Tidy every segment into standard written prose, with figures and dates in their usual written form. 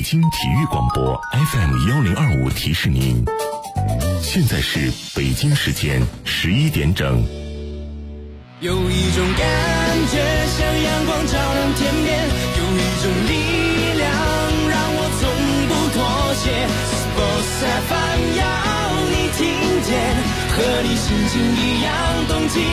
京体育广播 FM1025提示您，现在是北京时间11点整。 有一种感觉像阳光照亮天边，有一种力量让我从不妥协。Sports FM 要你听见，和你心情一样动起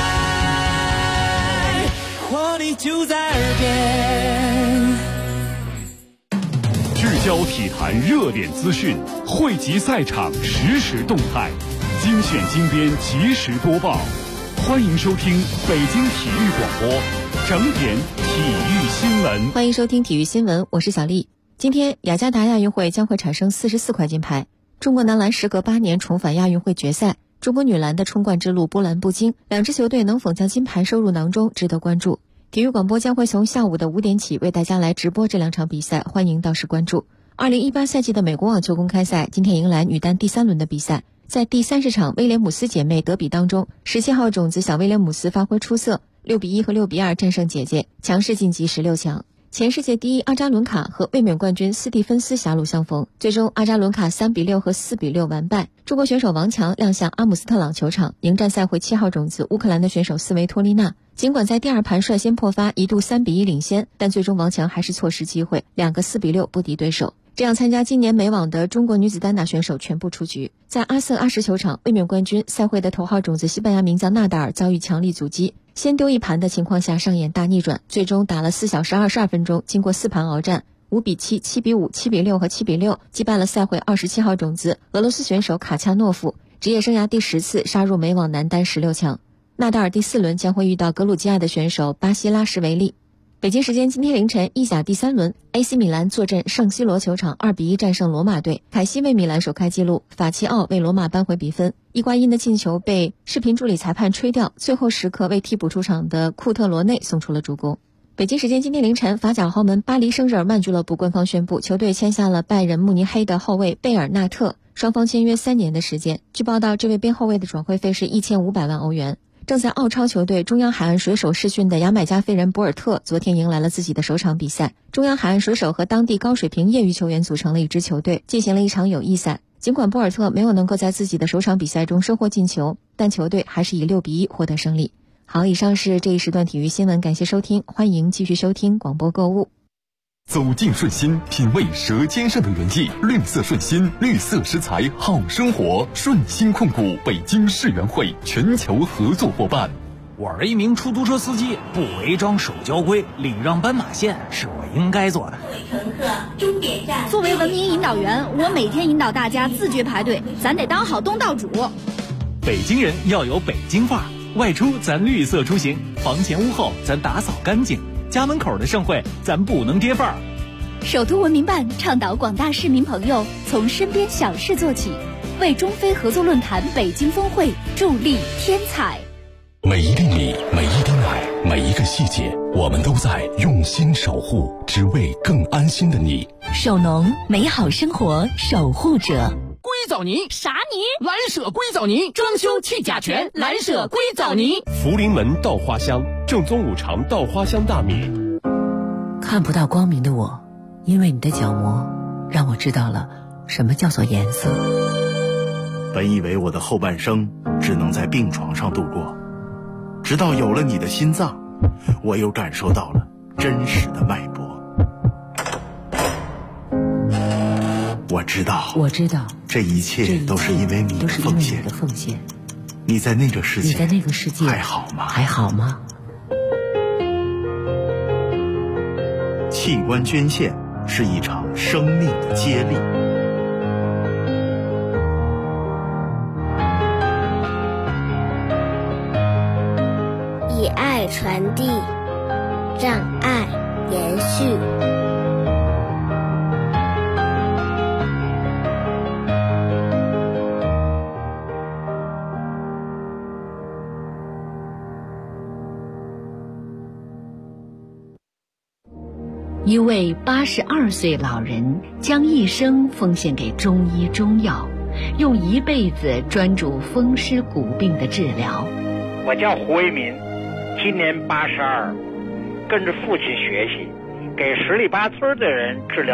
来，活力就在耳边。 聚焦体坛热点资讯，汇集赛场实时动态，精选精编及时播报。欢迎收听北京体育广播整点体育新闻。 欢迎收听体育新闻，我是小丽。今天雅加达亚运会将会产生44块金牌，中国男篮时隔8年重返亚运会决赛，中国女篮的冲冠之路波澜不惊，两支球队能否将金牌收入囊中值得关注。体育广播将会从下午的5点起为大家来直播这两场比赛，欢迎到时关注。2018赛季的美国网球公开赛今天迎来女单第3轮的比赛，在第30场威廉姆斯姐妹德比当中，17号种子小威廉姆斯发挥出色，6比1和6比2战胜姐姐，强势晋级16强。前世界第一阿扎伦卡和卫冕冠军斯蒂芬斯狭路相逢，最终阿扎伦卡3比6和4比6完败。中国选手王强亮相阿姆斯特朗球场，迎战赛会7号种子乌克兰的选手斯维托利娜。尽管在第2盘率先破发，一度3比1领先，但最终王强还是错失机会，2个4比6不敌对手。这样参加今年美网的中国女子单打选手全部出局。在阿瑟阿什球场，卫冕冠军赛会的头号种子西班牙名将纳达尔遭遇强力阻击，先丢一盘的情况下上演大逆转，最终打了4小时22分钟，经过4盘鏖战，5比7、7比5、7比6和7比6击败了赛会27号种子俄罗斯选手卡恰诺夫，职业生涯第10次杀入美网男单16强。纳达尔第4轮将会遇到格鲁吉亚的选手巴西拉什维利。北京时间今天凌晨，意甲第3轮 AC 米兰坐镇圣西罗球场2比1战胜罗马队，凯西为米兰首开纪录，法齐奥为罗马扳回比分，伊瓜因的进球被视频助理裁判吹掉，最后时刻为替补出场的库特罗内送出了助攻。北京时间今天凌晨，法甲豪门巴黎圣日耳曼俱乐部官方宣布，球队签下了拜仁慕尼黑的后卫贝尔纳特，双方签约3年的时间。据报道，这位边后卫的转会费是1500万欧元。正在澳超球队中央海岸水手试训的牙买加飞人博尔特昨天迎来了自己的首场比赛。中央海岸水手和当地高水平业余球员组成了一支球队，进行了一场友谊赛。尽管博尔特没有能够在自己的首场比赛中收获进球，但球队还是以6比1获得胜利。好，以上是这一时段体育新闻，感谢收听，欢迎继续收听广播购物。 走进顺心，品味舌尖上的原意，绿色顺心，绿色食材好生活。顺心控股北京世园会全球合作伙伴。 我是一名出租车司机，不违章守交规，礼让斑马线是我应该做的。 乘客，终点站。 作为文明引导员，我每天引导大家自觉排队，咱得当好东道主。 北京人要有北京范儿，外出咱绿色出行，房前屋后咱打扫干净。家门口的盛会咱不能跌份儿。 首都文明办倡导广大市民朋友从身边小事做起，为中非合作论坛北京峰会助力添彩。 每一粒米，每一滴奶，每一个细节，我们都在用心守护，只为更安心的你。 首农，美好生活守护者。 硅藻泥啥泥？ 蓝舍硅藻泥，装修去甲醛，蓝舍硅藻泥。 福临门稻花香，正宗五常稻花香大米。 看不到光明的我，因为你的角膜让我知道了什么叫做颜色。 本以为我的后半生只能在病床上度过，直到有了你的心脏，我又感受到了真实的脉搏。我知道这一切都是因为你的奉献。你在那个世界还好吗？器官捐献是一场生命的接力。 以爱传递，让爱延续。 一位82岁老人将一生奉献给中医中药，用一辈子专注风湿骨病的治疗。 我叫胡为民，今年82，跟着父亲学习，给十里八村的人治疗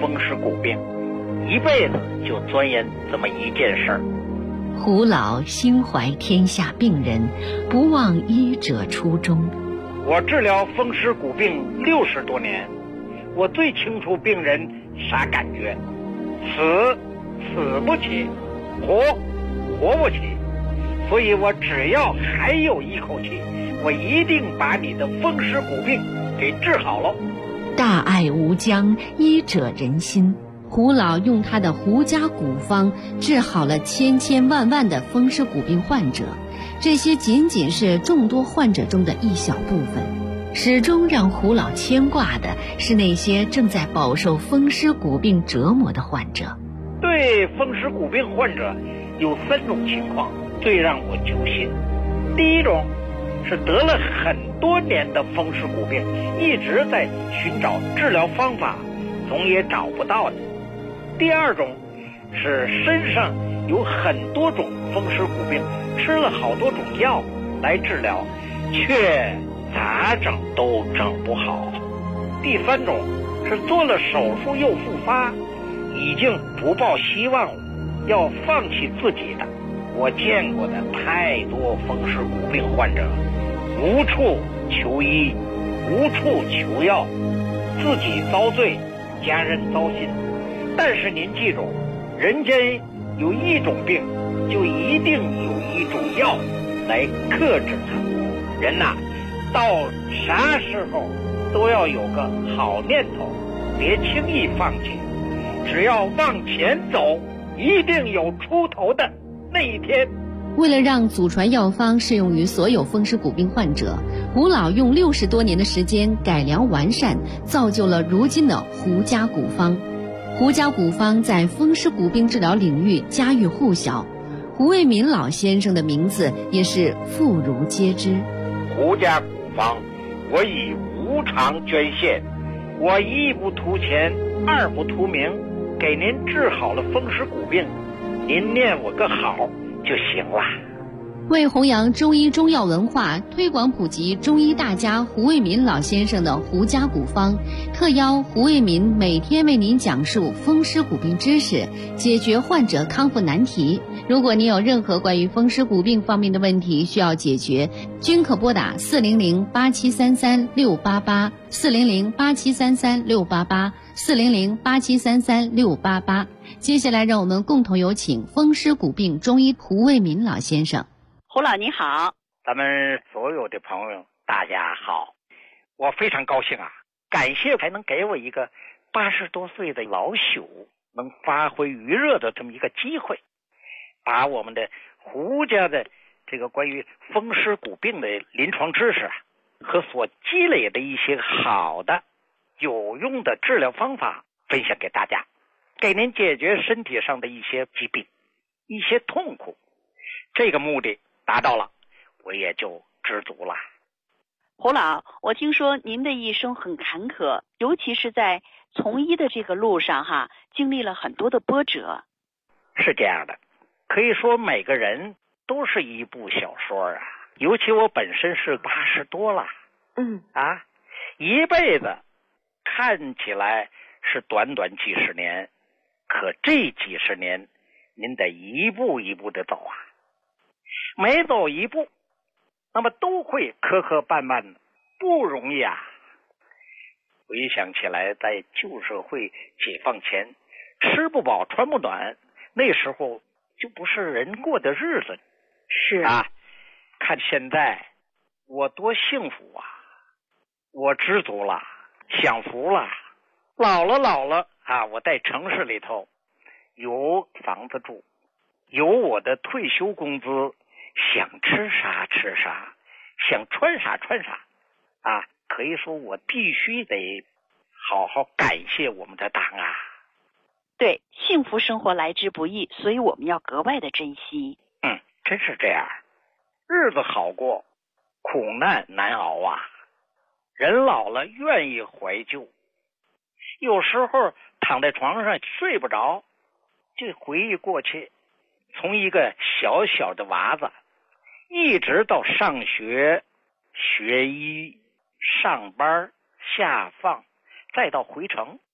风湿骨病，一辈子就钻研这么一件事儿。 胡老心怀天下病人，不忘医者初衷。 我治疗风湿骨病60多年，我最清楚病人啥感觉，死不起，活不起。所以我只要还有一口气，我一定把你的风湿骨病给治好了。 大爱无疆，医者仁心。胡老用他的胡家古方治好了千千万万的风湿骨病患者，这些仅仅是众多患者中的一小部分。始终让胡老牵挂的是那些正在饱受风湿骨病折磨的患者。 对风湿骨病患者有3种情况最让我揪心。第一种是得了很多年的风湿骨病，一直在寻找治疗方法，总也找不到的。第二种是身上有很多种风湿骨病，吃了好多种药来治疗，却咋整都整不好。第三种是做了手术又复发，已经不抱希望了，要放弃自己的。我见过的太多风湿骨病患者，无处求医，无处求药，自己遭罪，家人糟心。但是您记住，人间有一种病，就一定有一种药来克制它。人呐，到啥时候都要有个好念头，别轻易放弃。只要往前走，一定有出头的那一天。 为了让祖传药方适用于所有风湿骨病患者，胡老用60多年的时间改良完善，造就了如今的胡家古方。胡家古方在风湿骨病治疗领域家喻户晓，胡卫民老先生的名字也是妇孺皆知。 胡家古方，我以无偿捐献，我一不图钱，二不图名，给您治好了风湿骨病，您念我个好就行了。 为弘扬中医中药文化，推广普及中医大家胡卫民老先生的胡家古方，特邀胡卫民每天为您讲述风湿骨病知识，解决患者康复难题。如果您有任何关于风湿骨病方面的问题需要解决，均可拨打400-8733-688 400-8733-688 400-8733-688。接下来让我们共同有请风湿骨病中医胡卫民老先生。 胡老你好。 咱们所有的朋友大家好，我非常高兴啊，感谢还能给我一个80多岁的老朽能发挥余热的这么一个机会，把我们的胡家的这个关于风湿骨病的临床知识和所积累的一些好的有用的治疗方法分享给大家，给您解决身体上的一些疾病，一些痛苦。这个目的达到了，我也就知足了。 胡老，我听说您的一生很坎坷，尤其是在从医的这个路上经历了很多的波折。 是这样的，可以说每个人都是一部小说啊，尤其我本身是80多了，一辈子看起来是短短几十年，可这几十年您得一步一步的走啊，每走一步那么都会磕磕绊绊的，不容易啊。回想起来，在旧社会解放前，吃不饱穿不暖，那时候就不是人过的日子。 是啊，看现在我多幸福啊，我知足了，享福了。老了啊，我在城市里头有房子住，有我的退休工资，想吃啥吃啥，想穿啥穿啥啊，可以说我必须得好好感谢我们的党啊。 对，幸福生活来之不易，所以我们要格外的珍惜。 真是这样，日子好过，苦难难熬啊。人老了愿意怀旧，有时候躺在床上睡不着，就回忆过去，从一个小小的娃子一直到上学、学医、上班、下放，再到回城，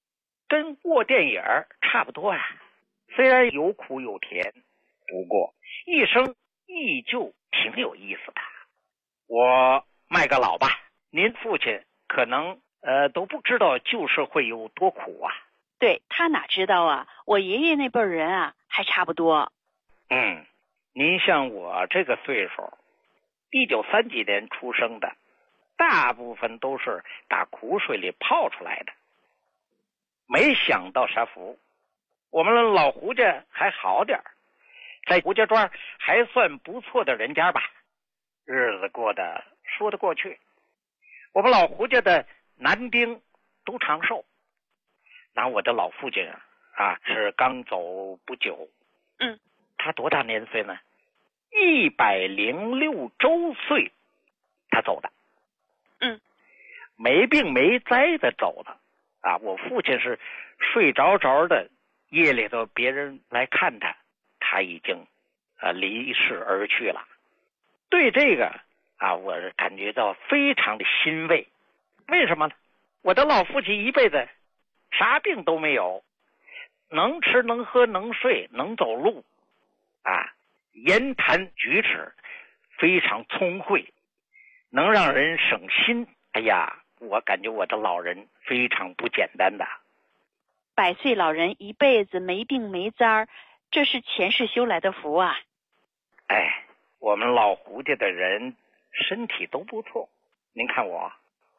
跟过电影差不多呀。虽然有苦有甜，不过一生依旧挺有意思的。我卖个老吧，您父亲可能都不知道旧社会有多苦啊。 对，他哪知道啊，我爷爷那辈人啊还差不多。 您像我这个岁数，1930几年出生的，大部分都是打苦水里泡出来的。没想到啥福，我们老胡家还好点，在胡家庄还算不错的人家吧，日子过得说得过去。我们老胡家的男丁都长寿，拿我的老父亲是刚走不久。他多大年岁呢？106周岁他走的。没病没灾的走的我父亲是睡着的，夜里头别人来看他，他已经离世而去了。对这个我是感觉到非常的欣慰。为什么呢？我的老父亲一辈子啥病都没有，能吃能喝能睡能走路言谈举止非常聪慧，能让人省心。哎呀，我感觉我的老人非常不简单的。 100岁老人一辈子没病没灾，这是前世修来的福啊。 我们老胡家的人身体都不错。您看我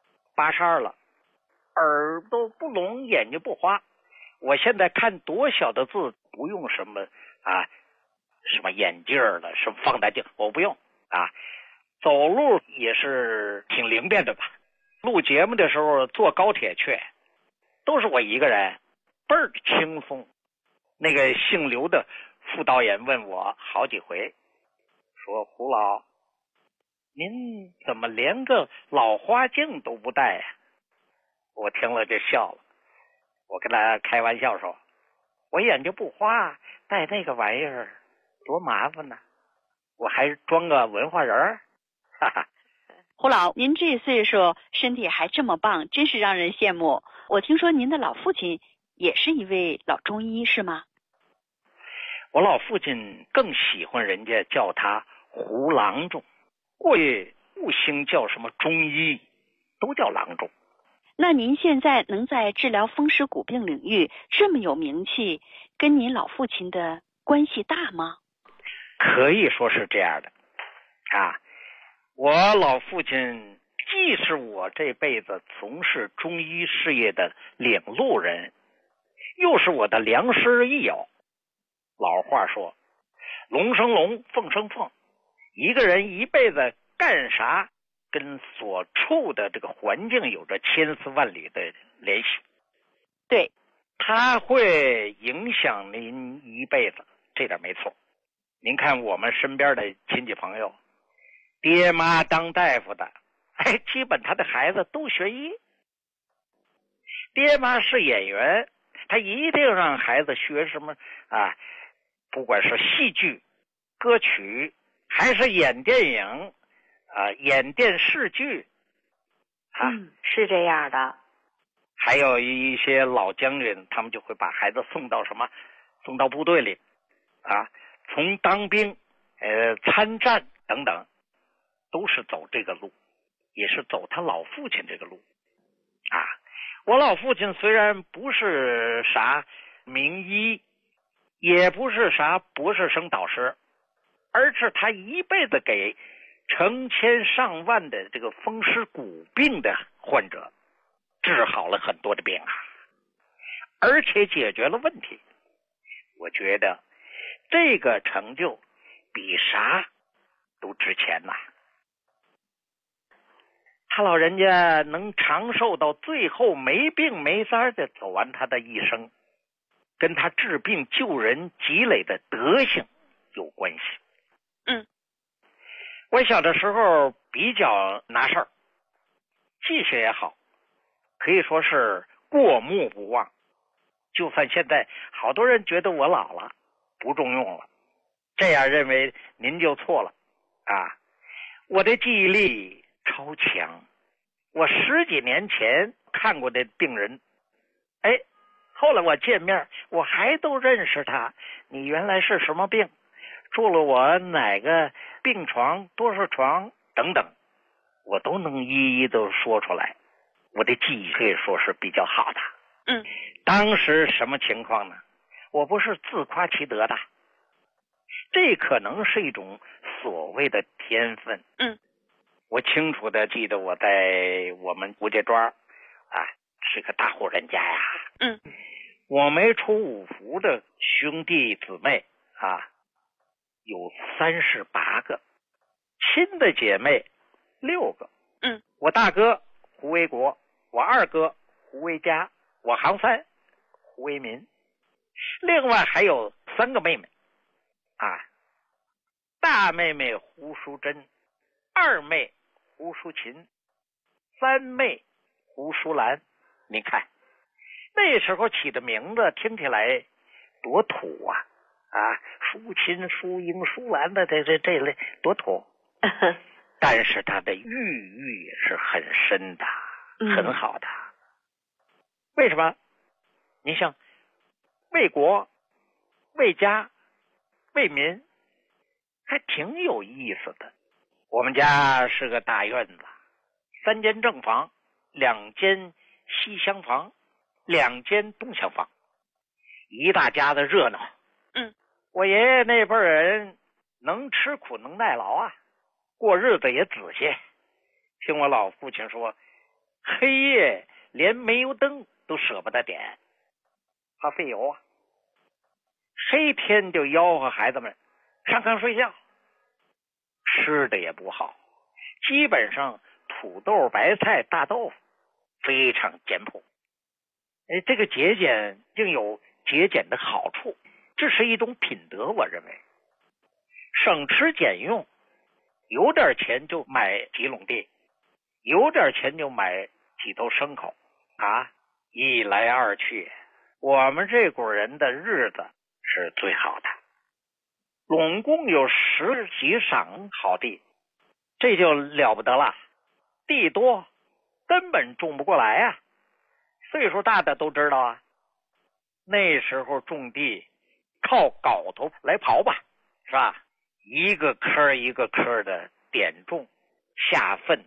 82了，耳朵不聋，眼睛不花。我现在看多小的字，不用什么什么眼镜了，什么放大镜，我不用走路也是挺灵便的吧。录节目的时候坐高铁去，都是我一个人，倍儿轻松。那个姓刘的副导演问我好几回，说胡老，您怎么连个老花镜都不戴呀？我听了就笑了，我跟他开玩笑说，我眼睛不花，戴那个玩意儿多麻烦呢，我还装个文化人哈哈。 胡老，您这岁数身体还这么棒，真是让人羡慕。我听说您的老父亲也是一位老中医，是吗？ 我老父亲更喜欢人家叫他胡郎中，过去不兴叫什么中医，都叫郎中。 那您现在能在治疗风湿骨病领域这么有名气，跟您老父亲的关系大吗？ 可以说是这样的我老父亲既是我这辈子从事中医事业的领路人，又是我的良师益友。老话说，龙生龙，凤生凤，一个人一辈子干啥跟所处的这个环境有着千丝万缕的联系。 对， 它会影响您一辈子，这点没错。您看我们身边的亲戚朋友，爹妈当大夫的，基本他的孩子都学医。爹妈是演员，他一定让孩子学什么不管是戏剧、歌曲，还是演电影演电视剧是这样的。 还有一些老将军，他们就会把孩子送到部队里从当兵参战等等，都是走这个路，也是走他老父亲这个路我老父亲虽然不是啥名医，也不是啥博士生导师，而是他一辈子给成千上万的这个风湿骨病的患者治好了很多的病而且解决了问题。我觉得这个成就比啥都值钱他老人家能长寿到最后没病没灾的走完他的一生，跟他治病救人积累的德行有关系。我小的时候比较拿事儿，记性也好，可以说是过目不忘。就算现在好多人觉得我老了，不中用了，这样认为您就错了我的记忆力超强，我10几年前看过的病人后来我见面，我还都认识他。你原来是什么病？住了我哪个病床、多少床等等，我都能一一都说出来。我的记忆可以说是比较好的。当时什么情况呢？我不是自夸其得的，这可能是一种所谓的天分。我清楚的记得我在我们吴家庄是个大户人家呀。我没出五福的兄弟姊妹有38个，亲的姐妹6个。我大哥胡为国，我二哥胡为家，我行三胡为民，另外还有3个妹妹大妹妹胡淑珍，二妹胡淑琴，三妹胡淑兰。你看那时候起的名字听起来多土淑琴、淑英、淑兰的这类多土但是他的寓也是很深的，很好的。为什么？你像为国、为家、为民，还挺有意思的。我们家是个大院子，3间正房，2间西厢房，2间东厢房，一大家子热闹。我爷爷那辈人能吃苦能耐劳过日子也仔细。听我老父亲说，黑夜连煤油灯都舍不得点，怕费油黑天就吆喝孩子们上炕睡觉。吃的也不好，基本上土豆、白菜、大豆腐，非常简朴。这个节俭竟有节俭的好处，这是一种品德。我认为省吃俭用，有点钱就买几垄地，有点钱就买几头牲口一来二去，我们这股人的日子是最好的。拢共有10几晌好地，这就了不得了。地多根本种不过来岁数大的都知道那时候种地靠镐头来刨吧，是吧？一个坑一个坑的点种下粪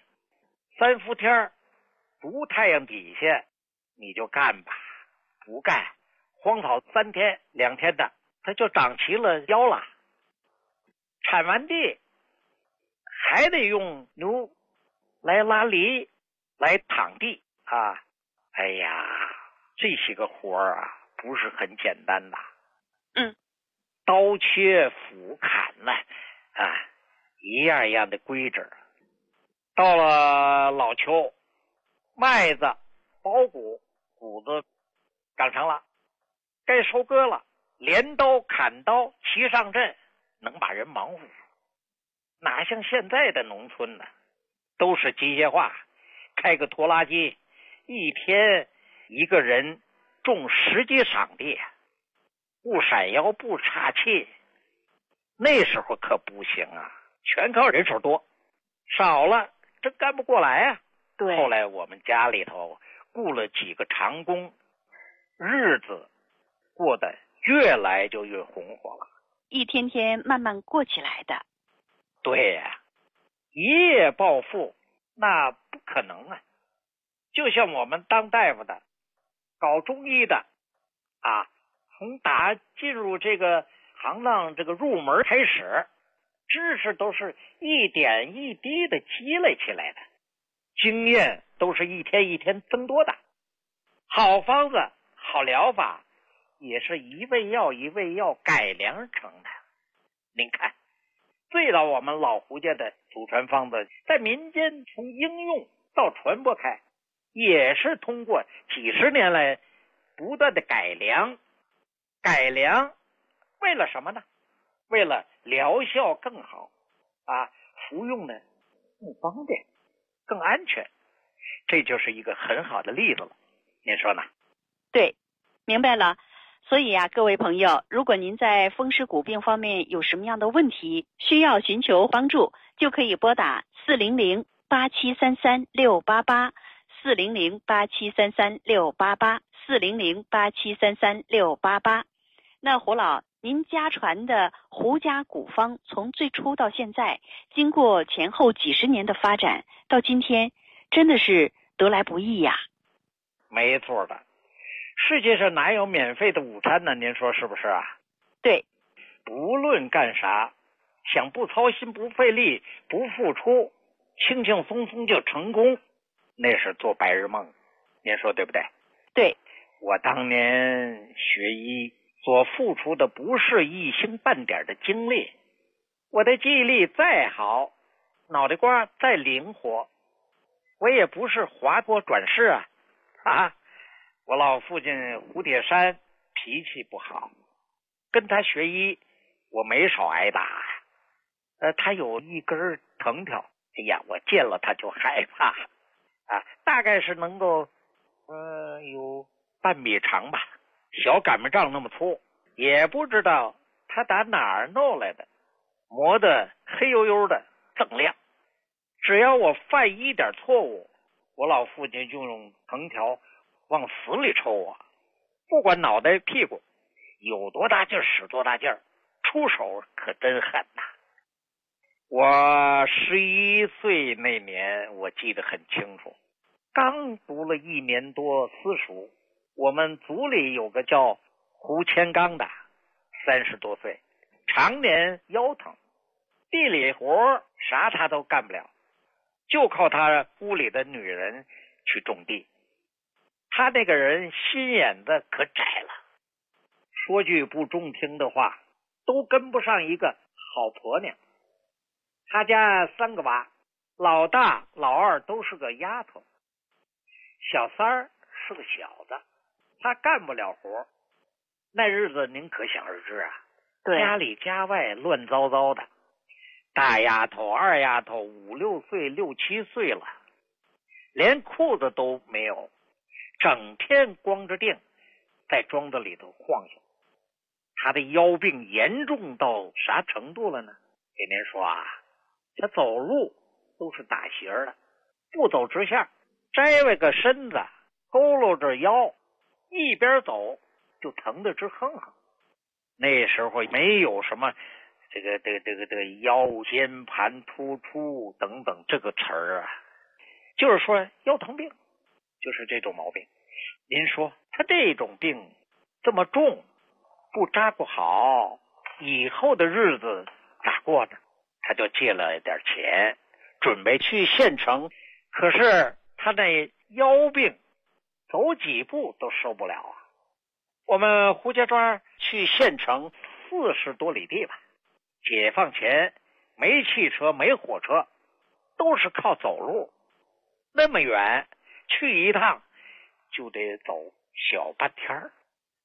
，3伏天毒太阳底下你就干吧，不干荒草3天2天的它就长齐了腰了。铲完地还得用牛来拉犁来躺地哎呀，这些个活不是很简单的。刀切斧砍一样一样的规制。到了老秋，麦子苞谷子长成了，该收割了，镰刀砍刀齐上阵，能把人忙活。哪像现在的农村呢，都是机械化，开个拖拉机，一天一个人种10几晌地，不闪腰不岔气。那时候可不行全靠人手多，少了真干不过来对。 后来我们家里头雇了几个长工，日子过得越来就越红火了， 一天天慢慢过起来的。 对一夜暴富那不可能就像我们当大夫的，搞中医的从打进入这个行当这个入门开始，知识都是一点一滴的积累起来的，经验都是一天一天增多的。好方子好疗法也是一味药一味药改良成的。您看最早我们老胡家的祖传方子在民间从应用到传播开，也是通过几十年来不断的改良为了什么呢？为了疗效更好服用呢更方便更安全，这就是一个很好的例子了，您说呢？ 对，明白了。所以各位朋友，如果您在风湿骨病方面有什么样的问题，需要寻求帮助，就可以拨打400-8733-688 400-8733-688 400-8733-688。那胡老，您家传的胡家古方从最初到现在，经过前后几十年的发展，到今天真的是得来不易呀。 没错的，世界上哪有免费的午餐呢？您说是不是啊？ 对， 不论干啥，想不操心、不费力、不付出，轻轻松松就成功，那是做白日梦。您说对不对？ 对， 我当年学医所付出的不是一星半点的精力，我的记忆力再好，脑袋瓜再灵活，我也不是滑坡转世啊！我老父亲胡铁山脾气不好，跟他学医，我没少挨打。他有一根藤条，哎呀，我见了他就害怕啊！大概是能够有半米长吧，小擀面杖那么粗，也不知道他打哪儿弄来的，磨得黑黝黝的锃亮。只要我犯一点错误，我老父亲就用藤条往死里抽我，不管脑袋屁股有多大劲儿使多大劲儿，出手可真狠呐！我11岁那年我记得很清楚，刚读了1年多私塾，我们组里有个叫胡千刚的，30多岁，常年腰疼，地里活啥他都干不了，就靠他屋里的女人去种地。他那个人心眼子可窄了，说句不中听的话，都跟不上一个好婆娘。他家3个娃，老大老二都是个丫头，小三儿是个小子，他干不了活。那日子您可想而知啊， 对， 家里家外乱糟糟的，大丫头二丫头5、6岁6、7岁了，连裤子都没有，整天光着腚在庄子里头晃悠。他的腰病严重到啥程度了呢？给您说啊，他走路都是打斜的，不走直线，摘歪个身子，佝偻着腰，一边走就疼得直哼哼。那时候没有什么这个腰间盘突出等等这个词儿啊，就是说腰疼病，就是这种毛病。您说他这种病这么重，不扎不好，以后的日子咋过呢？他就借了点钱，准备去县城，可是他那腰病走几步都受不了啊。我们胡家庄去县城40多里地吧，解放前没汽车没火车，都是靠走路，那么远去一趟就得走小半天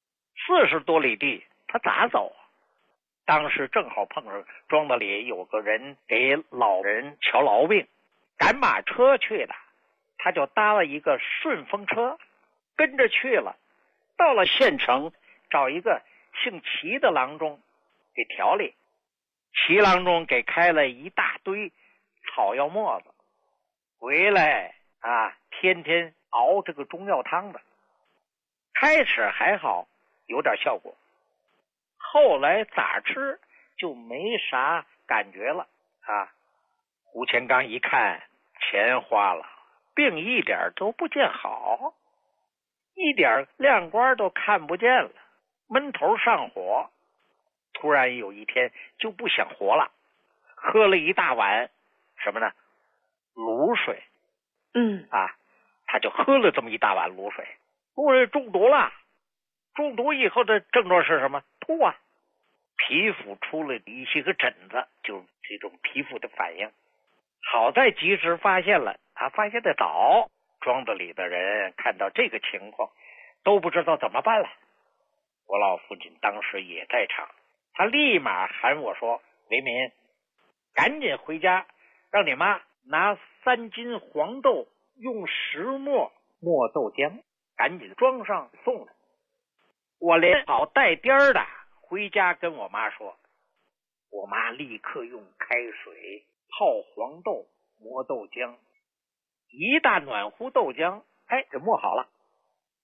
，40多里地他咋走啊？当时正好碰上庄子里有个人给老人瞧痨病，赶马车去的，他就搭了一个顺风车跟着去了。到了县城，找一个姓齐的郎中给调理，齐郎中给开了一大堆草药沫子，回来天天熬这个中药汤的。开始还好，有点效果，后来咋吃就没啥感觉了胡千刚一看钱花了，病一点都不见好，一点亮光都看不见了，闷头上火。突然有一天就不想活了，喝了一大碗什么呢？卤水。他就喝了这么一大碗卤水，中毒了。中毒以后的症状是什么？吐啊，皮肤出了一些个疹子，就是这种皮肤的反应。好在及时发现了，发现的早。庄子里的人看到这个情况，都不知道怎么办了。我老父亲当时也在场，他立马喊我说：“为民，赶紧回家，让你妈拿3斤黄豆，用石磨磨豆浆，赶紧装上送来。”我连跑带颠的回家跟我妈说，我妈立刻用开水泡黄豆磨豆浆，一大暖壶豆浆，这磨好了。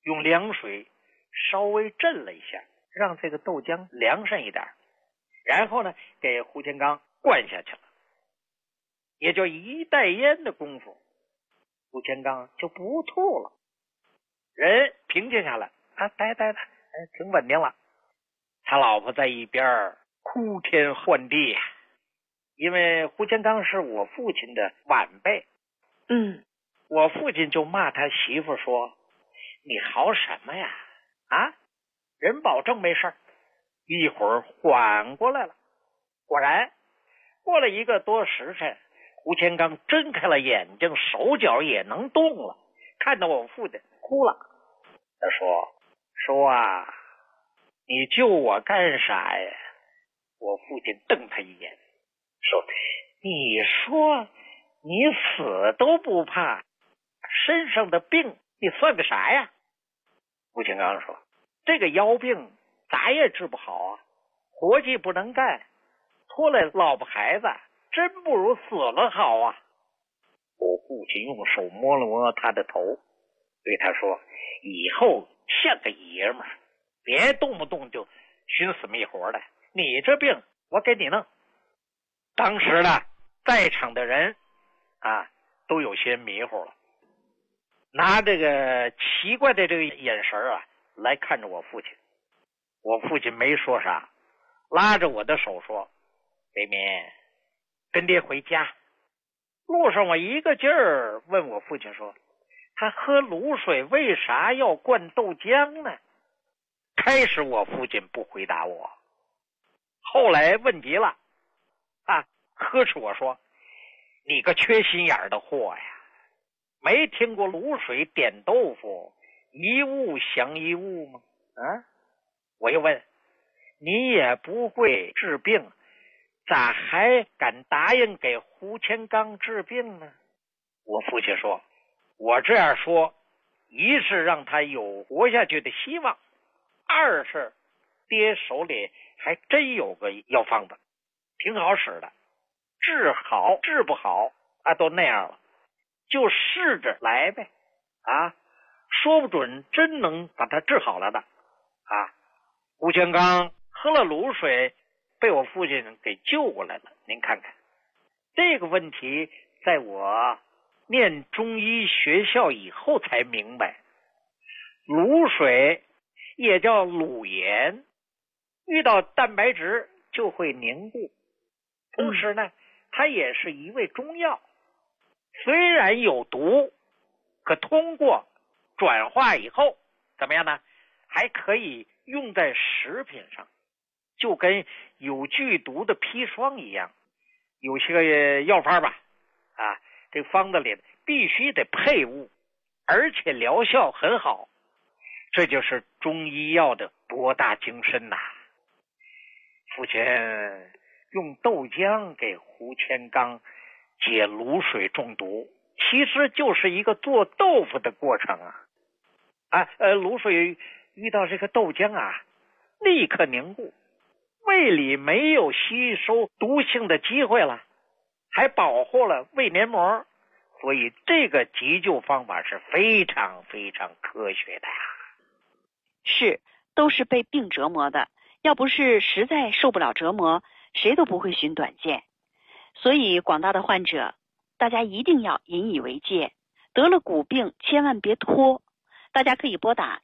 用凉水稍微震了一下，让这个豆浆凉上一点，然后呢给胡千刚灌下去了。也就一袋烟的功夫，胡千刚就不吐了，人平静下来，呆，挺稳定了。他老婆在一边哭天唤地呀，因为胡千刚是我父亲的晚辈。我父亲就骂他媳妇说：“你嚎什么呀？啊，人保证没事。”一会儿缓过来了，果然过了1个多时辰，胡千刚睁开了眼睛，手脚也能动了，看到我父亲哭了。他说啊，你救我干啥呀？我父亲瞪他一眼，说：“你说你死都不怕，身上的病你算个啥呀？”胡千刚说：“这个腰病咋也治不好啊，活计不能干，拖累老婆孩子，真不如死了好啊。”我父亲用手摸了摸他的头，对他说：“以后像个爷们儿，别动不动就寻死觅活的，你这病我给你弄。”当时呢，在场的人都有些迷糊了，拿这个奇怪的这个眼神来看着我父亲。我父亲没说啥，拉着我的手说：“北民，跟爹回家。”路上我一个劲儿问我父亲说：“他喝卤水为啥要灌豆浆呢？”开始我父亲不回答我，后来问急了呵斥我说：“你个缺心眼的货呀，没听过卤水点豆腐，一物降一物吗？”我又问：“你也不会治病，咋还敢答应给胡千刚治病呢？”我父亲说：“我这样说，一是让他有活下去的希望，二是爹手里还真有个药方子，挺好使的，治好治不好都那样了，就试着来呗，说不准真能把他治好了的。”胡千刚喝了卤水，被我父亲给救过来了。您看看这个问题，在我念中医学校以后才明白，卤水也叫卤盐，遇到蛋白质就会凝固，同时呢，它也是一味中药，虽然有毒，可通过转化以后怎么样呢？还可以用在食品上，就跟有剧毒的砒霜一样。有些个药方吧，这方子里必须得配伍，而且疗效很好。这就是中医药的博大精深呐。父亲用豆浆给胡千刚解卤水中毒，其实就是一个做豆腐的过程卤水遇到这个豆浆立刻凝固，胃里没有吸收毒性的机会了，还保护了胃黏膜，所以这个急救方法是非常非常科学的呀。 是，都是被病折磨的，要不是实在受不了折磨，谁都不会寻短见。所以广大的患者，大家一定要引以为戒，得了骨病千万别拖。大家可以拨打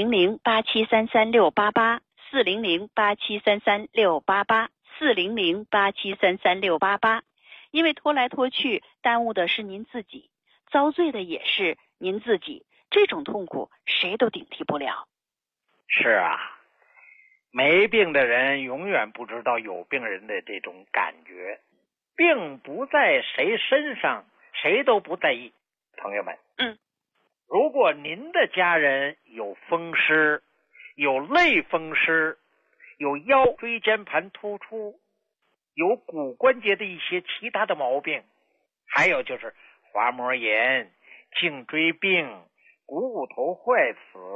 400-8733-688 400-8733-688 400-8733-688，因为拖来拖去耽误的是您自己，遭罪的也是您自己，这种痛苦谁都顶替不了。 是啊，没病的人永远不知道有病人的这种感觉，病不在谁身上，谁都不在意。朋友们，如果您的家人有风湿，有类风湿，有腰椎间盘突出，有骨关节的一些其他的毛病，还有就是滑膜炎、颈椎病、股骨头坏死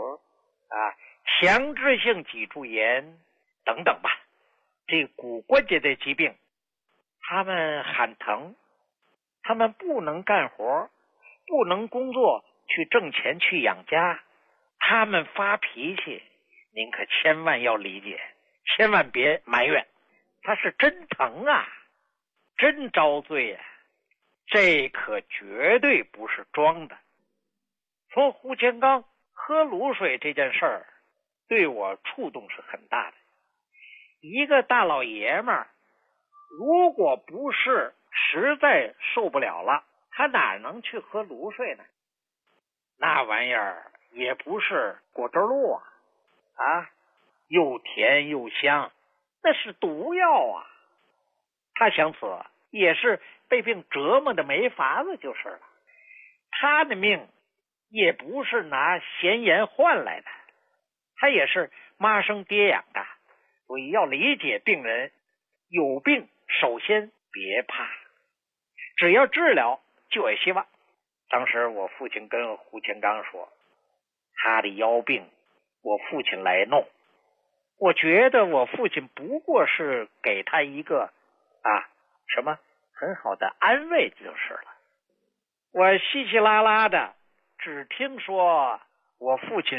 强制性脊柱炎等等吧，这骨关节的疾病，他们喊疼，他们不能干活，不能工作去挣钱去养家， 他们发脾气，您可千万要理解，千万别埋怨，他是真疼啊，真遭罪啊，这可绝对不是装的。从胡千刚喝卤水这件事儿，对我触动是很大的。一个大老爷们儿，如果不是实在受不了了，他哪能去喝卤水呢？那玩意儿也不是果汁露啊，又甜又香，那是毒药啊。他想死也是被病折磨的没法子就是了。他的命也不是拿闲言换来的，他也是妈生爹养的，所以要理解病人，有病首先别怕，只要治疗就有希望。当时我父亲跟胡千刚说，他的腰病我父亲来弄，我觉得我父亲不过是给他一个什么很好的安慰就是了。我稀稀拉拉的只听说我父亲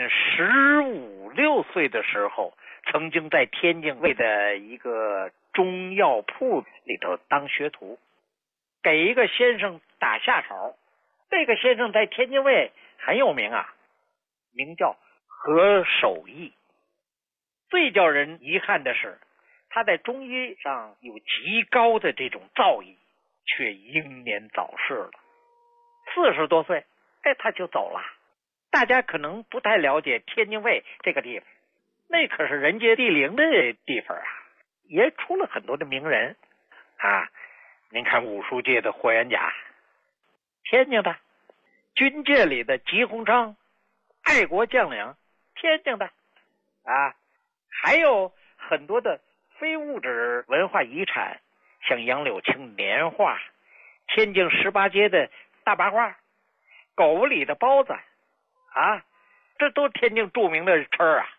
15、16岁的时候曾经在天津卫的一个中药铺里头当学徒，给一个先生打下手。这个先生在天津卫很有名啊，名叫何守义。最叫人遗憾的是，他在中医上有极高的这种造诣，却英年早逝了。40多岁，他就走了。大家可能不太了解天津卫这个地方，那可是人杰地灵的地方啊，也出了很多的名人啊。您看武术界的霍元甲，天津的；军界里的吉鸿昌，爱国将领，天津的啊。还有很多的非物质文化遗产，像杨柳青年画，天津18街的大八卦，狗里的包子啊，这都天津著名的吃啊。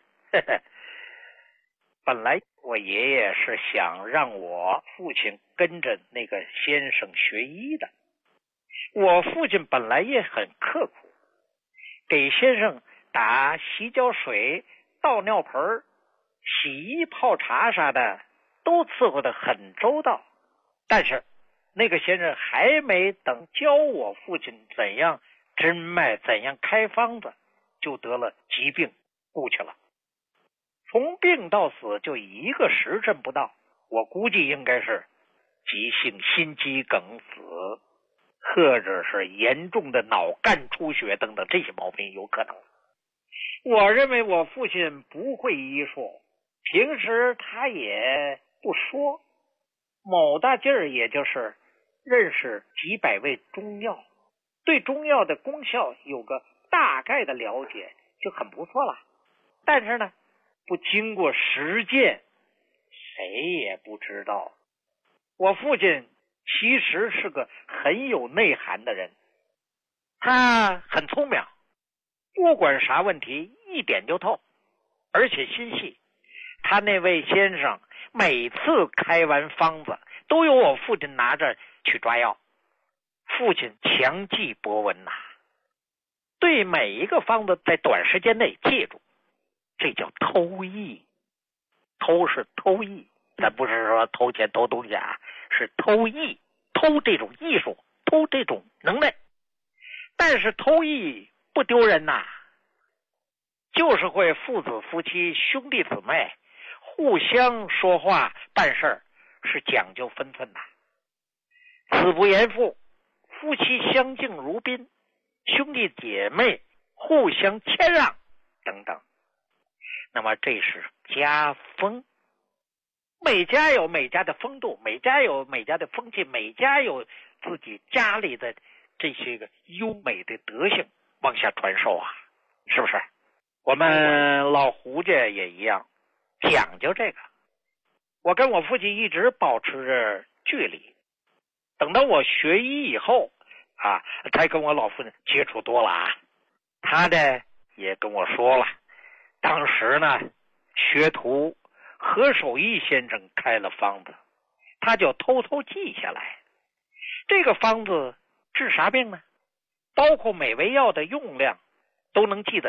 本来我爷爷是想让我父亲跟着那个先生学医的，我父亲本来也很刻苦，给先生打洗脚水、倒尿盆、洗衣泡茶啥的都伺候得很周到。但是那个先生还没等教我父亲怎样诊脉、怎样开方子，就得了疾病故去了。从病到死就1个时辰不到，我估计应该是急性心肌梗死，或者是严重的脑干出血等等，这些毛病有可能。我认为我父亲不会医术，平时他也不说，某大劲儿也就是认识几百味中药，对中药的功效有个大概的了解就很不错了。但是呢，不经过实践，谁也不知道。我父亲其实是个很有内涵的人，他很聪明，不管啥问题一点就透，而且心细。他那位先生每次开完方子都由我父亲拿着去抓药，父亲强记博闻呐，对每一个方子在短时间内记住，这叫偷艺。偷是偷艺，咱不是说偷钱偷东西啊，是偷艺，偷这种艺术，偷这种能耐。但是偷艺不丢人呐，就是会父子夫妻兄弟姊妹互相说话办事儿是讲究分寸的，子不言父，夫妻相敬如宾，兄弟姐妹互相谦让等等。那么这是家风，每家有每家的风度，每家有每家的风气，每家有自己家里的这些个优美的德性往下传授啊，是不是？我们老胡家也一样，讲究这个。我跟我父亲一直保持着距离，等到我学医以后啊，才跟我老父亲接触多了啊。他呢也跟我说了，当时呢学徒何守义先生开了方子，他就偷偷记下来。这个方子治啥病呢？包括每味药的用量都能记得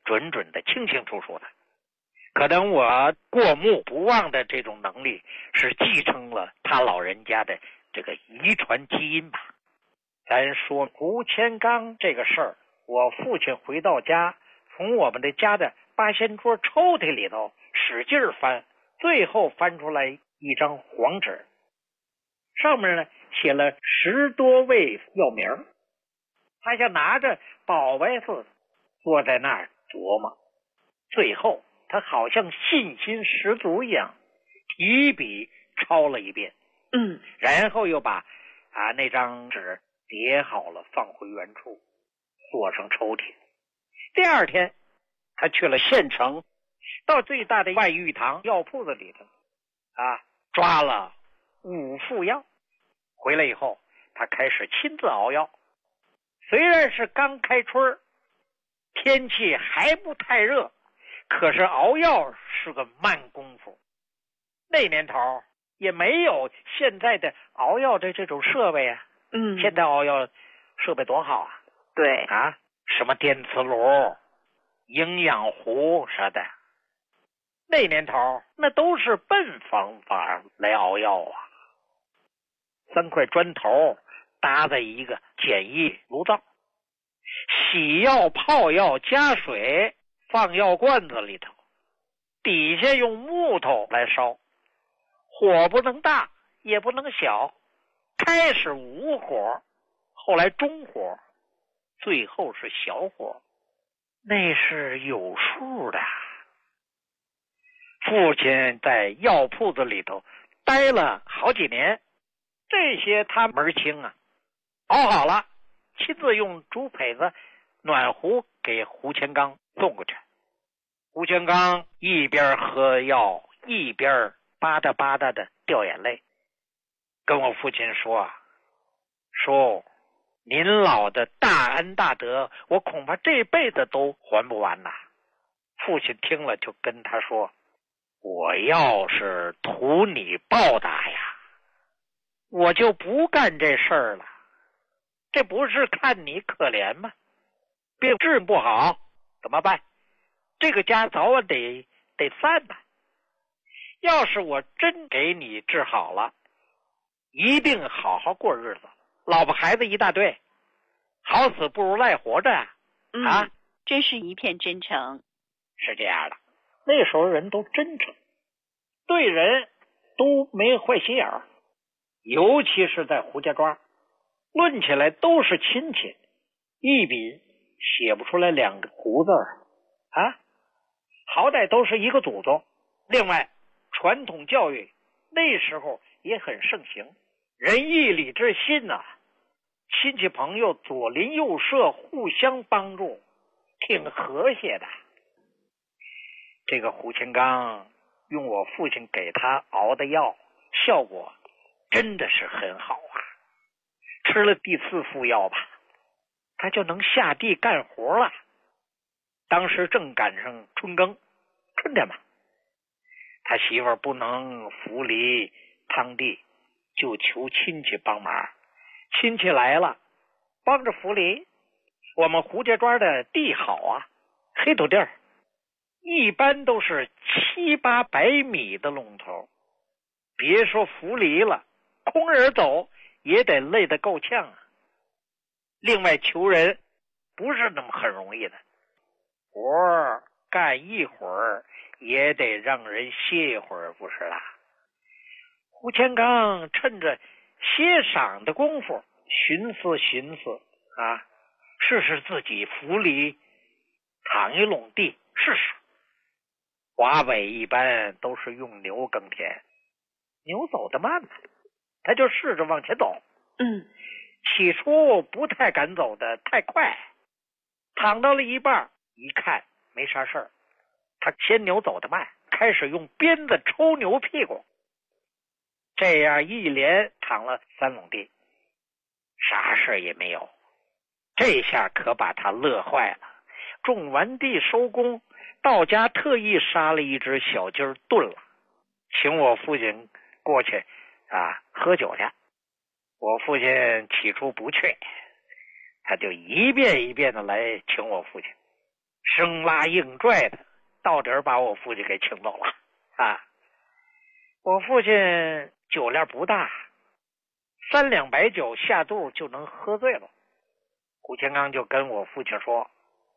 准准的、清清楚楚的。可能我过目不忘的这种能力是继承了他老人家的这个遗传基因吧。咱说胡千刚这个事儿，我父亲回到家，从我们的家的八仙桌抽屉里头使劲翻，最后翻出来一张黄纸，上面呢写了10多位药名，他像拿着宝贝似的坐在那儿琢磨。最后他好像信心十足一样，提笔抄了一遍，然后又把那张纸叠好了放回原处，锁上抽屉。第二天他去了县城，到最大的外玉堂药铺子里头抓了5副药。回来以后他开始亲自熬药。虽然是刚开春，天气还不太热，可是熬药是个慢功夫。那年头也没有现在的熬药的这种设备啊。现在熬药设备多好啊。 对什么电磁炉、营养壶啥的，那年头那都是笨方法来熬药啊。3块砖头搭在一个简易炉灶，洗药、泡药、加水，放药罐子里头，底下用木头来烧，火不能大也不能小，开始无火，后来中火，最后是小火，那是有数的。父亲在药铺子里头待了好几年，这些他门清啊。熬好了，亲自用竹耔子暖壶给胡千刚送过去。胡千刚一边喝药一边吧嗒吧嗒的掉眼泪，跟我父亲说：“叔，您老的大恩大德，我恐怕这辈子都还不完呐。”父亲听了就跟他说：“我要是图你报答呀，我就不干这事儿了。这不是看你可怜吗？病治不好怎么办？这个家早晚得散呐。要是我真给你治好了，一定好好过日子，老婆孩子一大堆，好死不如赖活着啊！ 真是一片真诚。 是这样的，那时候人都真诚，对人都没坏心眼儿，尤其是在胡家庄，论起来都是亲戚，一笔写不出来2个胡字好歹都是一个祖宗。另外传统教育那时候也很盛行，仁义礼智信亲戚朋友左邻右舍互相帮助，挺和谐的。这个胡千刚用我父亲给他熬的药，效果真的是很好啊。吃了第4副药吧，他就能下地干活了。当时正赶上春耕，春天嘛，他媳妇儿不能扶犁趟地，就求亲戚帮忙。亲戚来了，帮着扶犁。我们胡家庄的地好啊，黑土地儿，一般都是700-800米的垄头，别说扶犁了，空人走也得累得够呛啊。另外求人不是那么很容易的，活干一会儿也得让人歇一会儿，不是啦。胡千刚趁着歇晌的功夫寻思寻思试试自己扶犁躺一垄地试试。华北一般都是用牛耕田，牛走得慢他就试着往前走。起初不太敢走得太快，躺到了一半，一看没啥事儿，他牵牛走得慢，开始用鞭子抽牛屁股。这样一连躺了3垄地，啥事也没有。这下可把他乐坏了。种完地收工，到家特意杀了一只小鸡儿炖了，请我父亲过去喝酒去。我父亲起初不去，他就一遍一遍的来请我父亲。 生拉硬拽的，到底把我父亲给请走了啊！我父亲酒量不大，3两白酒下肚就能喝醉了。胡千刚就跟我父亲说：“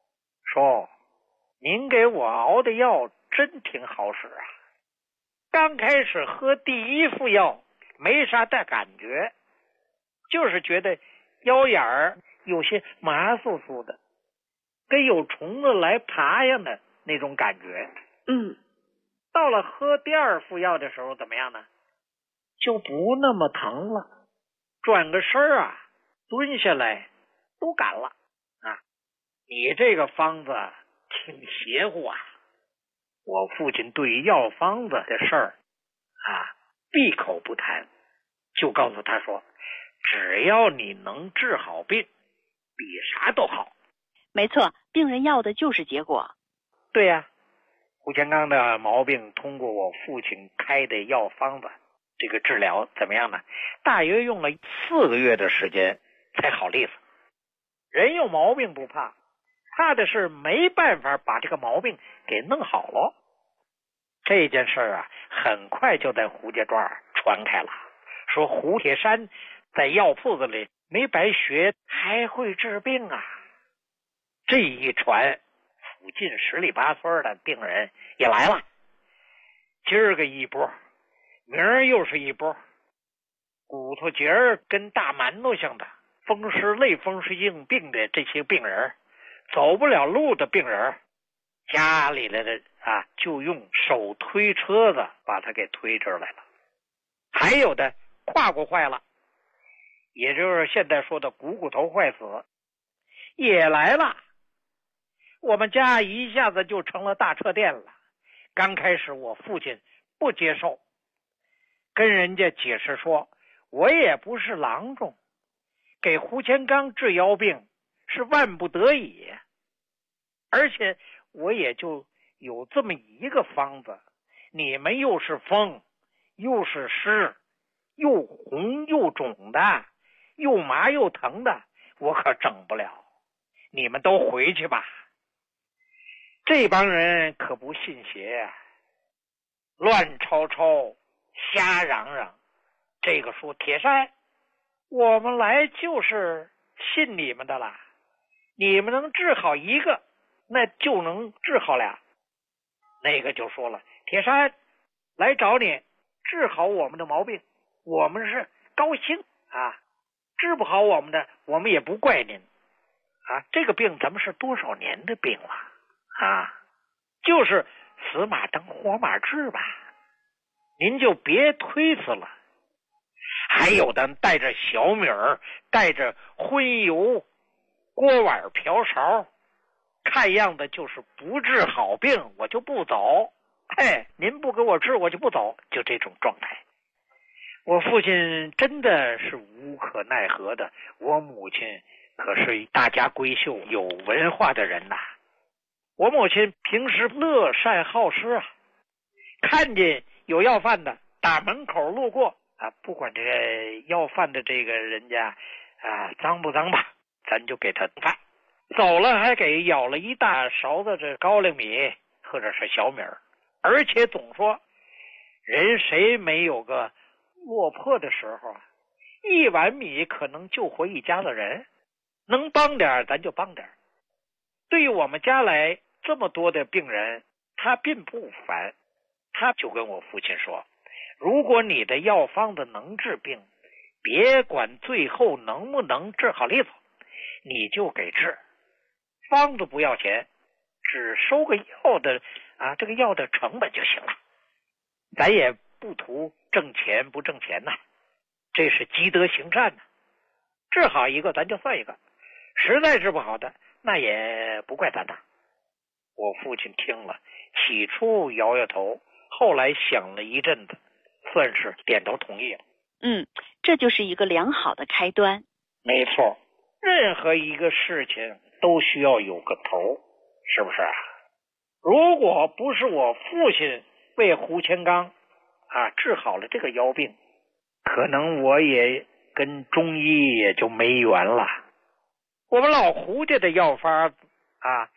您给我熬的药真挺好使啊！刚开始喝第一副药没啥大感觉，就是觉得腰眼儿有些麻酥酥的，跟有虫子来爬样的那种感觉。到了喝第2副药的时候怎么样呢？就不那么疼了，转个身啊，蹲下来都敢了啊！你这个方子挺邪乎啊！”我父亲对于药方子的事儿闭口不谈，就告诉他说：“只要你能治好病，比啥都好。” 没错，病人要的就是结果。 对呀，胡千刚的毛病通过我父亲开的药方子这个治疗怎么样呢？大约用了4个月的时间才好利索。人有毛病不怕，怕的是没办法把这个毛病给弄好了。这件事啊，很快就在胡家庄传开了，说胡铁山在药铺子里没白学，还会治病啊。这一传，附近10里8村的病人也来了，今儿个一波，明儿又是一波，骨头节儿跟大馒头像的，风湿类风湿性病的这些病人，走不了路的病人，家里来的就用手推车子把他给推这儿来了。还有的胯骨坏了，也就是现在说的股头坏死，也来了。我们家一下子就成了大车店了。刚开始我父亲不接受，跟人家解释说，我也不是郎中，给胡千刚治腰病是万不得已，而且我也就有这么一个方子，你们又是风又是湿，又红又肿的，又麻又疼的，我可整不了，你们都回去吧。这帮人可不信邪，乱吵吵，瞎嚷嚷。这个说铁山，我们来就是信你们的啦，你们能治好一个，那就能治好俩。那个就说了，铁山来找你治好我们的毛病，我们是高兴啊，治不好我们的，我们也不怪您啊。这个病咱们是多少年的病了啊，就是死马当活马治吧，您就别推辞了。还有的带着小米儿，带着荤油，锅碗瓢勺，看样子就是不治好病我就不走，您不给我治我就不走，就这种状态。我父亲真的是无可奈何的，我母亲可是大家闺秀有文化的人呐。我母亲平时乐善好施啊，看见有要饭的打门口路过不管这个要饭的这个人家脏不脏吧，咱就给他饭，走了还给舀了一大勺子这高粱米或者是小米儿，而且总说人谁没有个落魄的时候啊，一碗米可能救活一家子人，能帮点咱就帮点。对于我们家来这么多的病人，他并不烦，他就跟我父亲说，如果你的药方子能治病，别管最后能不能治好利索，你就给治，方子不要钱，只收个药的这个药的成本就行了，咱也不图挣钱不挣钱呐，这是积德行善呐。治好一个咱就算一个，实在治不好的那也不怪咱呐。我父亲听了，起初摇摇头，后来想了一阵子，算是点头同意了。 这就是一个良好的开端。 没错，任何一个事情都需要有个头，是不是啊？如果不是我父亲为胡千刚治好了这个腰病，可能我也跟中医也就没缘了。我们老胡家的药方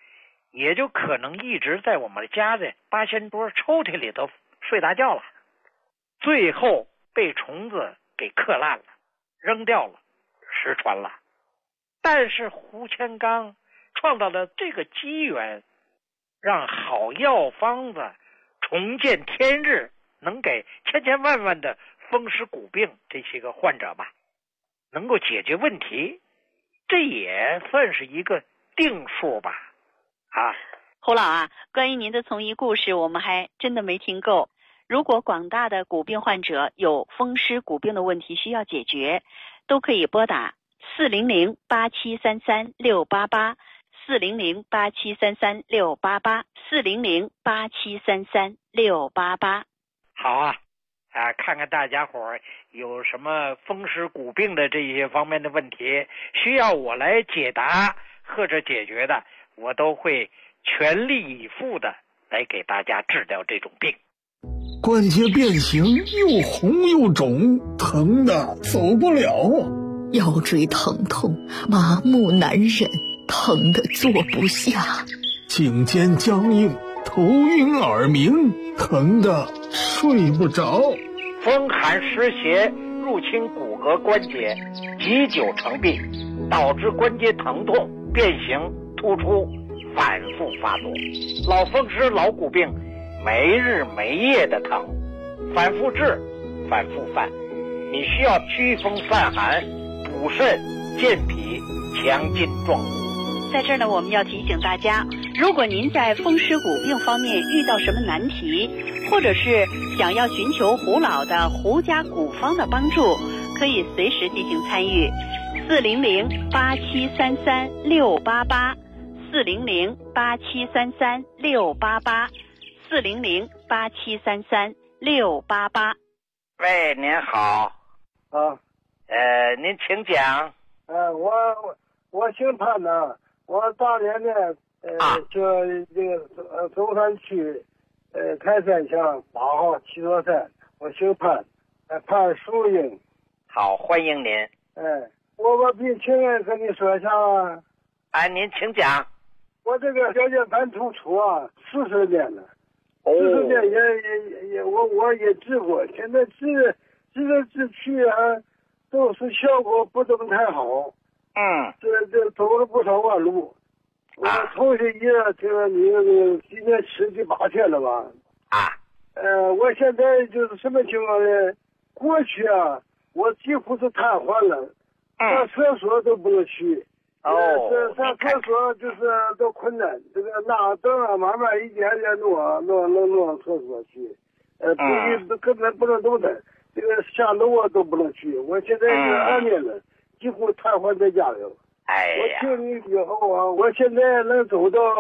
也就可能一直在我们家的八仙桌抽屉里头睡大觉了，最后被虫子给克烂了，扔掉了，失传了。但是胡千刚创造了这个机缘，让好药方子重见天日，能给千千万万的风湿骨病这些个患者吧能够解决问题，这也算是一个定数吧。 胡老啊，关于您的从医故事我们还真的没听够。如果广大的骨病患者有风湿骨病的问题需要解决，都可以拨打400-8733-688 400-8733-688 400-8733-688。 好啊，看看大家伙儿有什么风湿骨病的这些方面的问题需要我来解答或者解决的，我都会全力以赴的来给大家治疗这种病。 关节变形，又红又肿，疼的走不了， 腰椎疼痛，麻木难忍，疼的坐不下， 颈肩僵硬，头晕耳鸣，疼的睡不着。 风寒湿邪入侵骨骼关节，积久成病，导致关节疼痛、变形、突出，反复发作。老风湿、老骨病没日没夜的疼，反复治，反复犯。你需要祛风散寒、补肾、健脾、强筋壮骨。 在这儿呢，我们要提醒大家，如果您在风湿骨病方面遇到什么难题，或者是想要寻求胡老的胡家骨方的帮助，可以随时进行参与。400-8733-688 400-8733-688 400-8733-688。 喂，您好。您请讲。 我姓潘呐，我当年呢，就这个中山区泰山乡8号七座山，我姓潘，潘树英。 好，欢迎您。 我比情人跟你说一下啊。 您请讲。 我这个小间盘突出40年了，40年也我也治过，现在治气都是效果不怎么太好。这走了不少弯路。我头些夜听了你那个今年吃第8天了吧？我现在就是什么情况呢？过去我几乎是瘫痪了，上厕所都不能去。上厕所就是都困难，这个拿凳慢慢一点点挪厕所去，根本不能动弹，这个下楼都不能去。我现在是2年了，几乎瘫痪在家里。我听你以后我现在能走到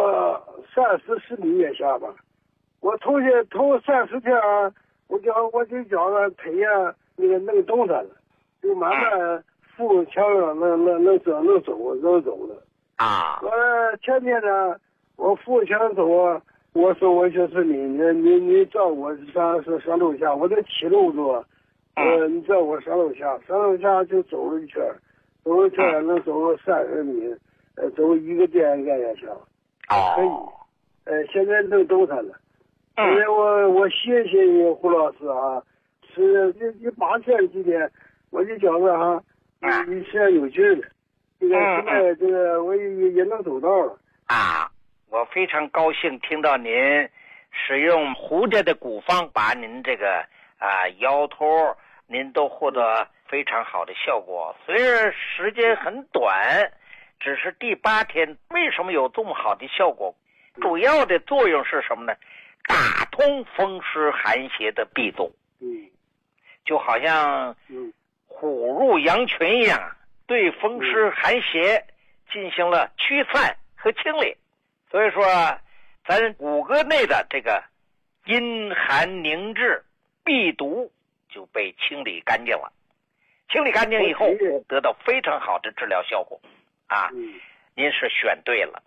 30米以下吧。我头30天我就脚腿能动弹了，就慢慢扶墙上能走了。我前天呢，我扶墙走我说我就是你找我上楼下，我在7楼住，你找我上楼下就走了一圈能走30米，走1个电杆也行，可以。现在能动弹了。现在我谢谢你胡老师是18天几天，我就觉着你现在有劲了，现在这个我也能走道了。 我非常高兴听到您使用胡家的骨方，把您这个腰托您都获得非常好的效果。虽然时间很短，只是第8天，为什么有这么好的效果？主要的作用是什么呢？打通风湿寒邪的闭洞。就好像虎入羊群一样，对风湿寒邪进行了驱散和清理。所以说咱骨骼内的这个阴寒凝滞闭毒就被清理干净了。清理干净以后得到非常好的治疗效果您是选对了。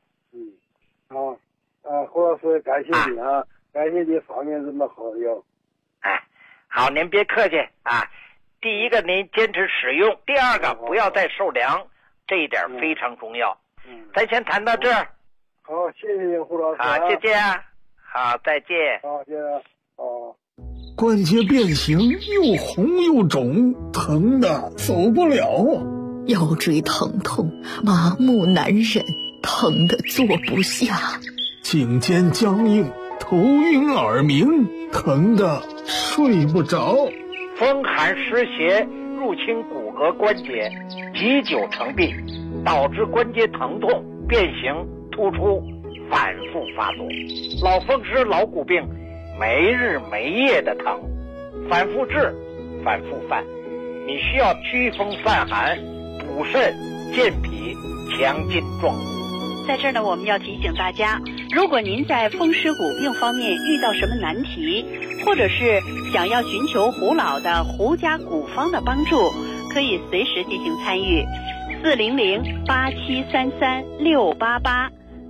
胡老师感谢你感谢你方面这么好的药。 好，您别客气第一个您坚持使用，第二个不要再受凉，这一点非常重要。咱先谈到这儿。 好，谢谢您，胡老师。 好，就这样。好，再见。 好，谢谢。哦。 关节变形，又红又肿，疼的走不了啊！ 腰椎疼痛，麻木难忍，疼得坐不下； 颈肩僵硬，头晕耳鸣，疼得睡不着； 风寒湿邪入侵骨骼关节，积久成病，导致关节疼痛、变形、突出，反复发作。老风湿、老骨病，没日没夜的疼，反复治，反复犯。你需要祛风散寒、补肾、健脾、强筋壮骨。 在这儿呢，我们要提醒大家，如果您在风湿骨病方面遇到什么难题，或者是想要寻求胡老的胡家古方的帮助，可以随时进行参与。400-8733-688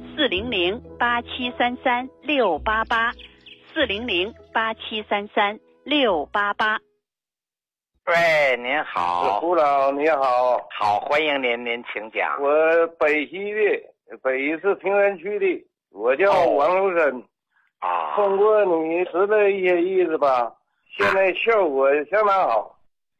400-8733-688 400-8733-688。 喂，您好， 胡老，你好。 好，欢迎您，您请讲。 我北西的，北是平原区的，我叫王留森。通过你吃了一些日子吧，现在效果相当好。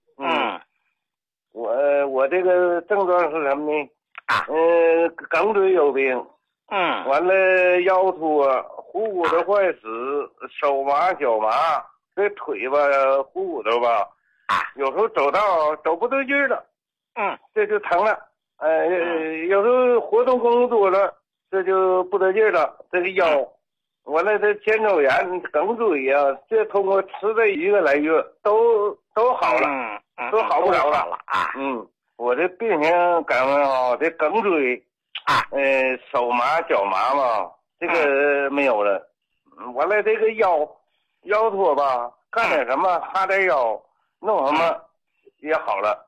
我这个症状是什么呢？梗嘴有病。完了腰突啊，股骨头坏死，手麻脚麻，这腿吧股骨头吧。有时候走道走不对劲了，这就疼了。有时候活动工作了，这就不得劲了。这个腰，完了这肩周炎、梗嘴呀，这通过吃了1个来月都好了，都好不了了啊。我这病情感觉啊，这梗嘴，手麻脚麻嘛，这个没有了。完了这个腰脱吧，干点什么哈点腰。弄什么也好了。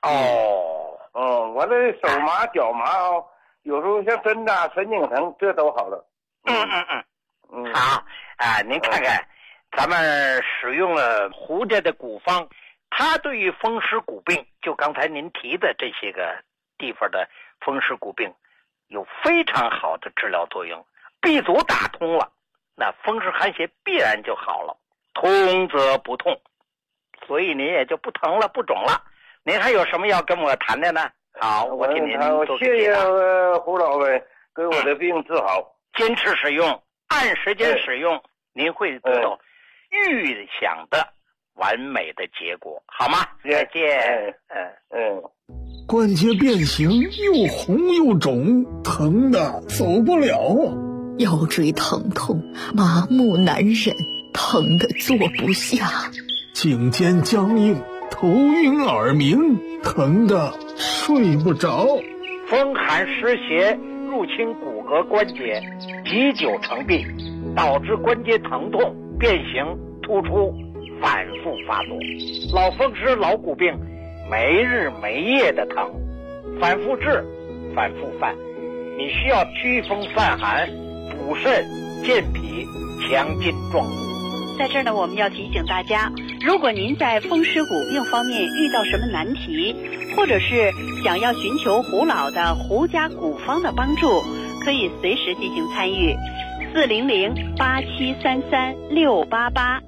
完了手麻脚麻有时候像针扎、神经疼，这都好了。 好啊，您看看，咱们使用了胡家的古方，它对于风湿骨病，就刚才您提的这些个地方的风湿骨病，有非常好的治疗作用。B 组打通了，那风湿寒邪必然就好了，通则不痛。所以您也就不疼了，不肿了。您还有什么要跟我谈的呢？好，我替您做个谢谢胡老呗，给我的病治好。 坚持使用，按时间使用，您会得到预想的完美的结果，好吗？再见。 关节变形，又红又肿，疼的走不了啊！ 腰椎疼痛，麻木难忍，疼得坐不下。 颈肩僵硬，头晕耳鸣，疼得睡不着。 风寒湿邪入侵骨骼关节，积久成病，导致关节疼痛、变形、突出，反复发作。老风湿、老骨病，没日没夜的疼，反复治，反复犯。你需要祛风散寒、补肾、健脾、强筋壮骨。 在这儿呢，我们要提醒大家，如果您在风湿骨病方面遇到什么难题，或者是想要寻求胡老的胡家古方的帮助，可以随时进行参与。400-8733-688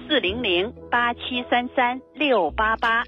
400-8733-688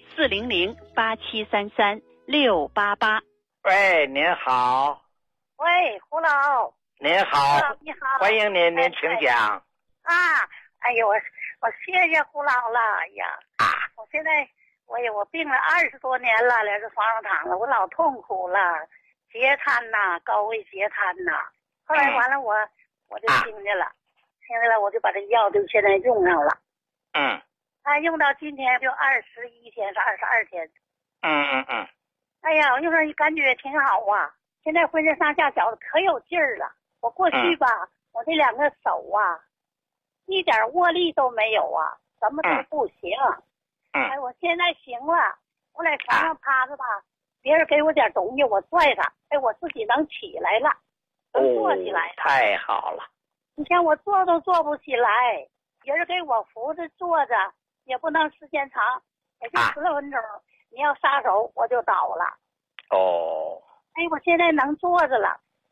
400-8733-688。 喂，您好。 喂，胡老。 您好。 你好。 欢迎您，您请讲。 哎呦，我谢谢胡老了。哎呀，我现在我病了20多年了，在这床上躺了，我老痛苦了，截瘫呐，高位截瘫呐。后来完了我就听见了，我就把这药就现在用上了。用到今天就21天是22天。哎呀，我就说感觉挺好啊，现在浑身上下觉得可有劲儿了。我过去吧，我这2个手啊，一点握力都没有啊，什么都不行。我现在行了，我在床上趴着吧，别人给我点东西，我拽他，我自己能起来了，能坐起来了。 太好了！ 你像我坐都坐不起来，别人给我扶着坐着，也不能时间长，也就10分钟。你要撒手我就倒了。 我现在能坐着了，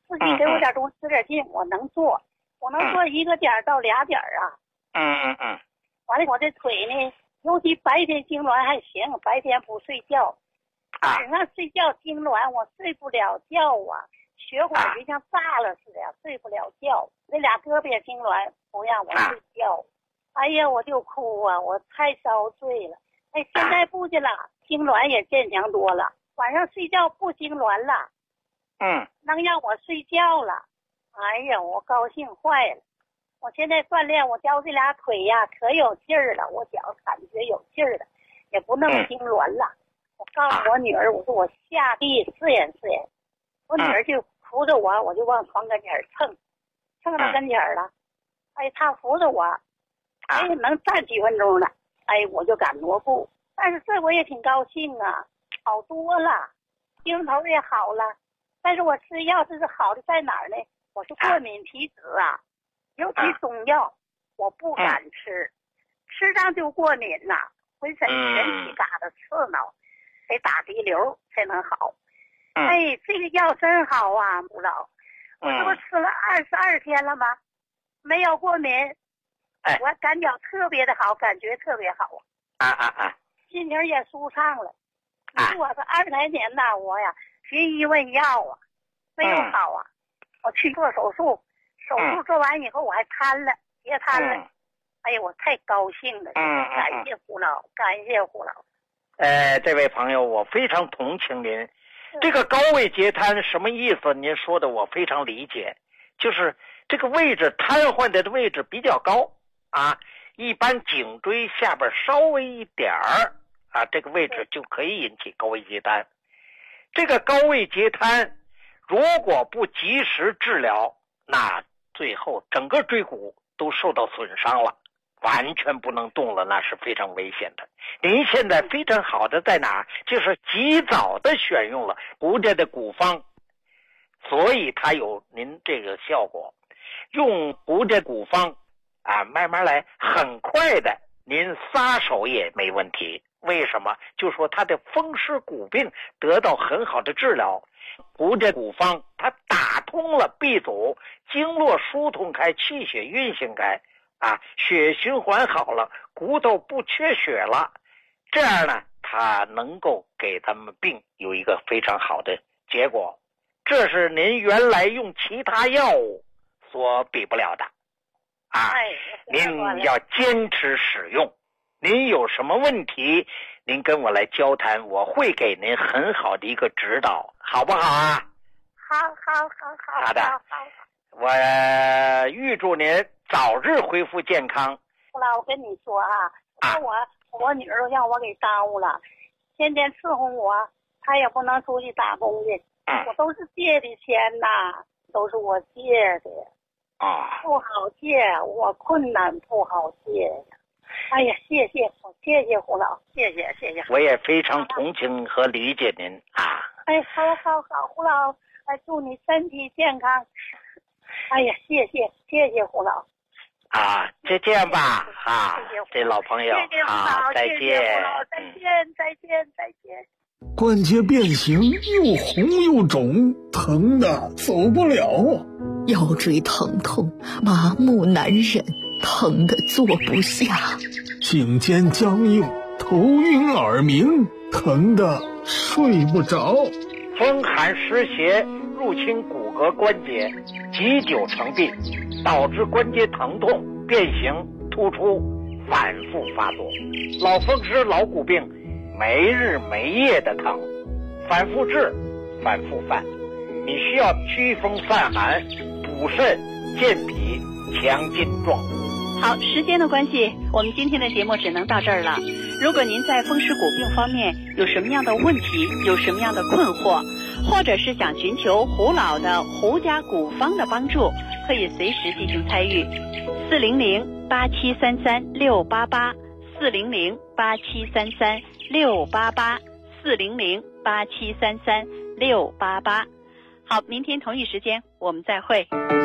自己给我点东西使点劲，我能做，我能做1个点到2点啊。完了，我这腿呢，尤其白天痉挛还行，白天不睡觉，晚上睡觉痉挛，我睡不了觉啊，血管就像炸了似的，睡不了觉。那俩胳膊也痉挛，不让我睡觉。哎呀，我就哭啊，我太遭罪了。哎，现在不去了，痉挛也健强多了，晚上睡觉不痉挛了。能让我睡觉了。哎呀，我高兴坏了。我现在锻炼，我脚这俩腿呀可有劲儿了，我脚感觉有劲儿了，也不那么痉挛了。我告诉我女儿，我说我下地试验试验。我女儿就扶着我，我就往床跟前蹭到跟前了。哎，她扶着我，哎，能站几分钟了。哎，我就敢挪步。但是这我也挺高兴啊，好多了，精神头也好了。但是我吃药这是好的在哪儿呢？我是过敏体质啊，尤其中药我不敢吃，吃上就过敏呐，浑身全体嘎达刺挠，得打滴流才能好。哎，这个药真好啊，母老，我这不吃了22天了吗？没有过敏，我感觉特别的好，感觉特别好心情也舒畅了。你说我这20来年呐，我呀寻医问药啊，没有好啊。我去做手术，手术做完以后我还截瘫了。哎呀，我太高兴了！感谢胡老，感谢胡老。 这位朋友，我非常同情您。这个高位截瘫什么意思？您说的我非常理解，就是这个位置瘫痪的位置比较高啊，一般颈椎下边稍微一点儿啊，这个位置就可以引起高位截瘫。这个高位截瘫如果不及时治疗，那最后整个椎骨都受到损伤了，完全不能动了，那是非常危险的。您现在非常好的在哪儿？就是及早的选用了胡家的古方，所以它有您这个效果。用胡家古方啊，慢慢来，很快的您撒手也没问题。为什么？就说他的风湿骨病得到很好的治疗。胡家古方它打通了闭阻，经络疏通开，气血运行开啊，血循环好了，骨头不缺血了，这样呢它能够给他们病有一个非常好的结果。这是您原来用其他药物所比不了的啊！您要坚持使用。您有什么问题您跟我来交谈，我会给您很好的一个指导，好不好啊？好的，我预祝您早日恢复健康。 后来我跟你说我女儿让我给耽误了，天天伺候我，她也不能出去打工去，我都是借的钱呐，都是我借的不好借，我困难不好借。哎呀，谢谢胡老，谢谢。 我也非常同情和理解您啊。 哎，好，胡老，哎，祝你身体健康。哎呀，谢谢胡老。 啊，就这样吧啊，这老朋友啊，再见。 再见。 关节变形，又红又肿，疼的走不了。 腰椎疼痛，麻木难忍，疼得坐不下。 颈肩僵硬，头晕耳鸣，疼得睡不着。 风寒湿邪入侵骨骼关节，积久成病，导致关节疼痛、变形、突出，反复发作。老风湿、老骨病，没日没夜的疼，反复治，反复犯。你需要驱风散寒，补肾健脾，强筋壮骨。 好，时间的关系，我们今天的节目只能到这儿了。如果您在风湿骨病方面有什么样的问题，有什么样的困惑，或者是想寻求胡老的胡家古方的帮助，可以随时进行参与。400-8733-688，400-8733-688，400-8733-688。好，明天同一时间我们再会。